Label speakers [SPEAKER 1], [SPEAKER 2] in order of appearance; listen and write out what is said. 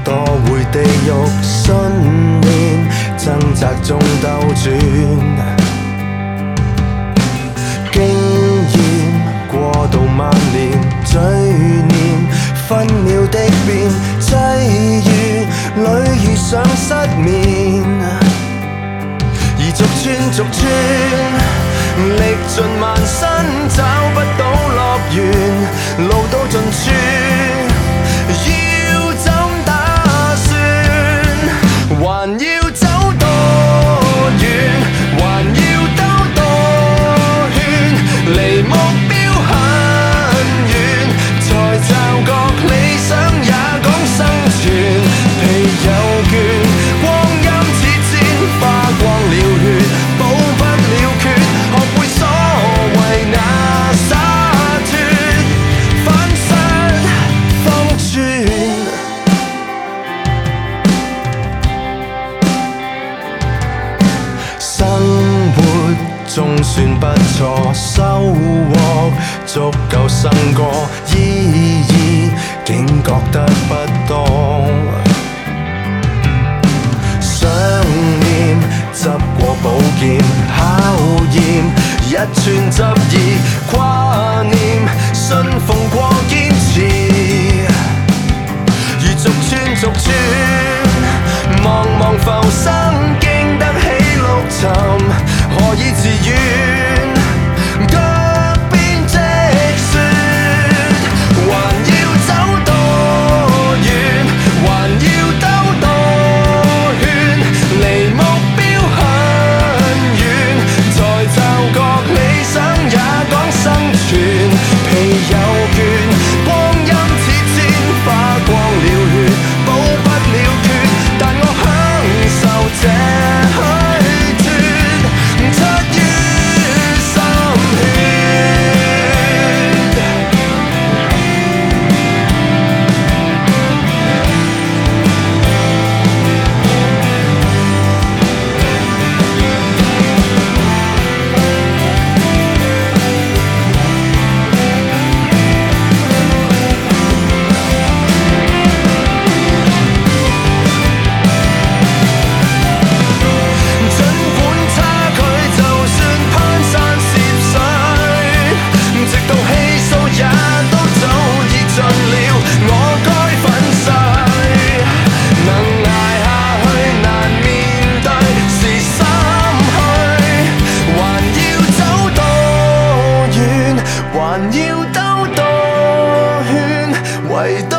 [SPEAKER 1] 墮回地獄，信念掙扎中兜轉，經驗過度萬年，罪念分秒的變，際遇裏遇上失眠，而逐寸逐寸歷盡萬辛找不到樂園，路到盡處要怎打算，還要走多遠，還要兜多圈，離目標很遠，才驟覺理想也講生存，疲有倦，光陰似箭花光了血，補不了缺，學會所謂那灑脫，反失方寸。生活總算不錯，收穫足夠生過，意義竟覺得不多。想念執過寶劍，考驗一寸執意，掛念信奉過堅持，如逐寸逐寸茫茫浮生，經得起陸沉，何以自願腳邊積雪，還要走多遠，還要兜多圈，離目標很遠，才驟覺理想也講生存，疲有倦，光陰似箭花光了血，補不了缺，但我享受這虛脫，出於心血。還要兜多圈，唯獨